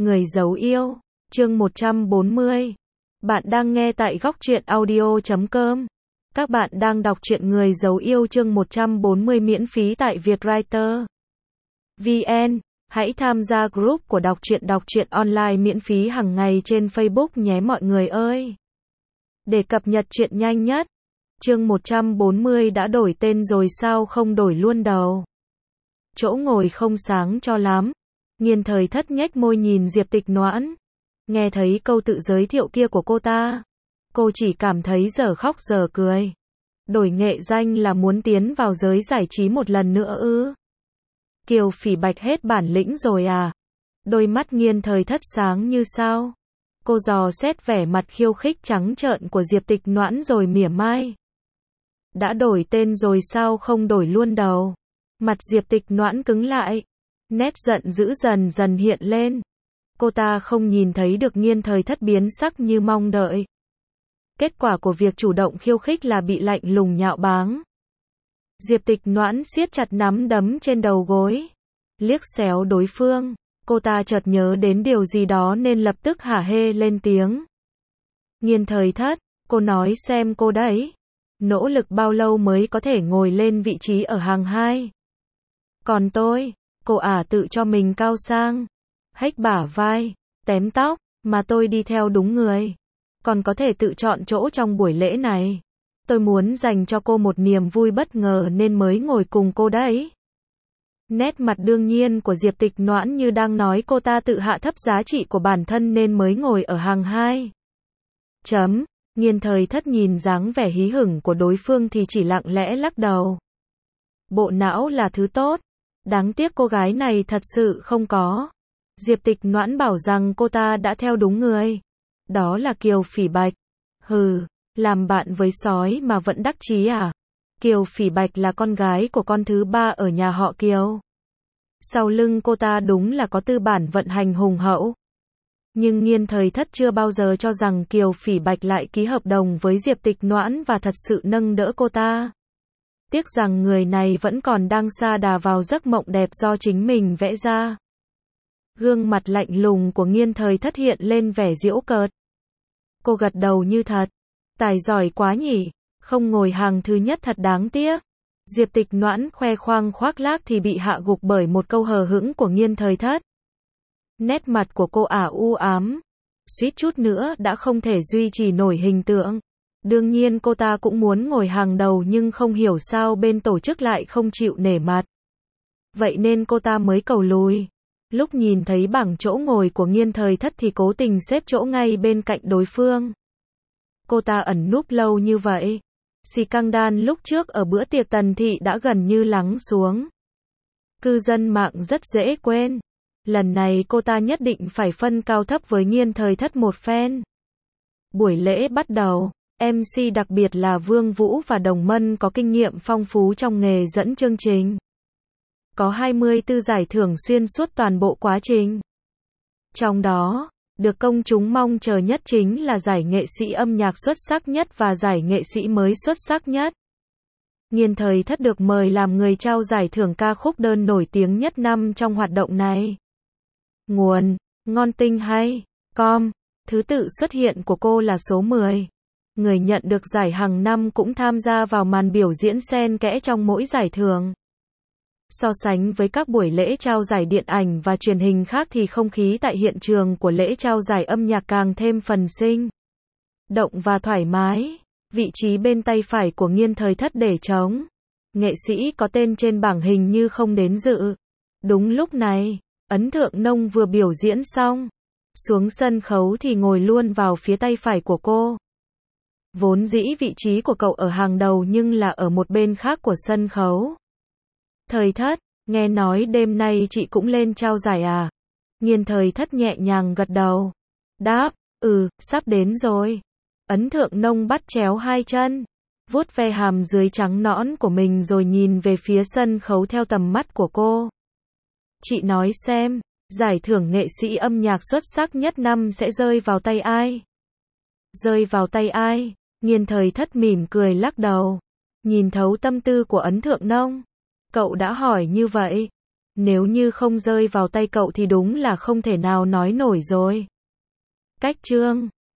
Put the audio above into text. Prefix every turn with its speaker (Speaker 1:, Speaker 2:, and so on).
Speaker 1: Người giấu yêu, chương 140. Bạn đang nghe tại góc truyện audio.com. Các bạn đang đọc truyện Người giấu yêu chương 140 miễn phí tại Vietwriter VN. Hãy tham gia group của đọc truyện online miễn phí hàng ngày trên Facebook nhé mọi người ơi. Để cập nhật truyện nhanh nhất. Chương 140 đã đổi tên rồi sao không đổi luôn đầu. Chỗ ngồi không sáng cho lắm. Nghiên Thời Thất nhếch môi nhìn Diệp Tịch Noãn. Nghe thấy câu tự giới thiệu kia của cô ta, cô chỉ cảm thấy dở khóc dở cười. Đổi nghệ danh là muốn tiến vào giới giải trí một lần nữa ư? Kiều Phỉ Bạch hết bản lĩnh rồi à? Đôi mắt Nghiên Thời Thất sáng như sao. Cô dò xét vẻ mặt khiêu khích trắng trợn của Diệp Tịch Noãn rồi mỉa mai. Đã đổi tên rồi sao không đổi luôn đầu? Mặt Diệp Tịch Noãn cứng lại. Nét giận dữ dần dần hiện lên. Cô ta không nhìn thấy được Nghiên Thời Thất biến sắc như mong đợi. Kết quả của việc chủ động khiêu khích là bị lạnh lùng nhạo báng. Diệp Tịch Noãn siết chặt nắm đấm trên đầu gối. Liếc xéo đối phương. Cô ta chợt nhớ đến điều gì đó nên lập tức hả hê lên tiếng. Nghiên Thời Thất, cô nói xem cô đấy. Nỗ lực bao lâu mới có thể ngồi lên vị trí ở hàng 2? Còn tôi, cô tự cho mình cao sang. Hếch bả vai, tém tóc, mà tôi đi theo đúng người. Còn có thể tự chọn chỗ trong buổi lễ này. Tôi muốn dành cho cô một niềm vui bất ngờ nên mới ngồi cùng cô đấy. Nét mặt đương nhiên của Diệp Tịch Noãn như đang nói cô ta tự hạ thấp giá trị của bản thân nên mới ngồi ở hàng 2. Nghiên Thời Thất nhìn dáng vẻ hí hửng của đối phương thì chỉ lặng lẽ lắc đầu. Bộ não là thứ tốt. Đáng tiếc cô gái này thật sự không có. Diệp Tịch Noãn bảo rằng cô ta đã theo đúng người. Đó là Kiều Phỉ Bạch. Hừ, làm bạn với sói mà vẫn đắc chí à? Kiều Phỉ Bạch là con gái của con thứ 3 ở nhà họ Kiều. Sau lưng cô ta đúng là có tư bản vận hành hùng hậu. Nhưng Nghiên Thời Thất chưa bao giờ cho rằng Kiều Phỉ Bạch lại ký hợp đồng với Diệp Tịch Noãn và thật sự nâng đỡ cô ta. Tiếc rằng người này vẫn còn đang sa đà vào giấc mộng đẹp do chính mình vẽ ra. Gương mặt lạnh lùng của Nghiên Thời Thất hiện lên vẻ giễu cợt. Cô gật đầu như thật. Tài giỏi quá nhỉ, không ngồi hàng thứ nhất thật đáng tiếc. Diệp Tịch Noãn khoe khoang khoác lác thì bị hạ gục bởi một câu hờ hững của Nghiên Thời Thất. Nét mặt của cô u ám. Suýt chút nữa đã không thể duy trì nổi hình tượng. Đương nhiên cô ta cũng muốn ngồi hàng đầu nhưng không hiểu sao bên tổ chức lại không chịu nể mặt. Vậy nên cô ta mới cầu lùi. Lúc nhìn thấy bảng chỗ ngồi của Nghiên Thời Thất thì cố tình xếp chỗ ngay bên cạnh đối phương. Cô ta ẩn núp lâu như vậy. Scandal lúc trước ở bữa tiệc Tần Thị đã gần như lắng xuống. Cư dân mạng rất dễ quên. Lần này cô ta nhất định phải phân cao thấp với Nghiên Thời Thất một phen. Buổi lễ bắt đầu. MC đặc biệt là Vương Vũ và Đồng Mân có kinh nghiệm phong phú trong nghề dẫn chương trình. Có 24 giải thưởng xuyên suốt toàn bộ quá trình. Trong đó, được công chúng mong chờ nhất chính là giải nghệ sĩ âm nhạc xuất sắc nhất và giải nghệ sĩ mới xuất sắc nhất. Nghiên Thời Thất được mời làm người trao giải thưởng ca khúc đơn nổi tiếng nhất năm trong hoạt động này. Nguồn: Ngon Tinh Hay Com. Thứ tự xuất hiện của cô là số 10. Người nhận được giải hàng năm cũng tham gia vào màn biểu diễn xen kẽ trong mỗi giải thưởng. So sánh với các buổi lễ trao giải điện ảnh và truyền hình khác thì không khí tại hiện trường của lễ trao giải âm nhạc càng thêm phần sinh động và thoải mái. Vị trí bên tay phải của Nghiên Thời Thất để trống. Nghệ sĩ có tên trên bảng hình như không đến dự. Đúng lúc này, Ấn Thượng Nông vừa biểu diễn xong. Xuống sân khấu thì ngồi luôn vào phía tay phải của cô. Vốn dĩ vị trí của cậu ở hàng đầu nhưng là ở một bên khác của sân khấu. Thời Thất, nghe nói đêm nay chị cũng lên trao giải à? Nghiên Thời Thất nhẹ nhàng gật đầu. Đáp, sắp đến rồi. Ấn Thượng Nông bắt chéo hai chân, vuốt ve hàm dưới trắng nõn của mình rồi nhìn về phía sân khấu theo tầm mắt của cô. Chị nói xem, giải thưởng nghệ sĩ âm nhạc xuất sắc nhất năm sẽ rơi vào tay ai? Rơi vào tay ai? Nghiên Thời Thất mỉm cười lắc đầu. Nhìn thấu tâm tư của Ấn Thượng Nông. Cậu đã hỏi như vậy. Nếu như không rơi vào tay cậu thì đúng là không thể nào nói nổi rồi. Cách chương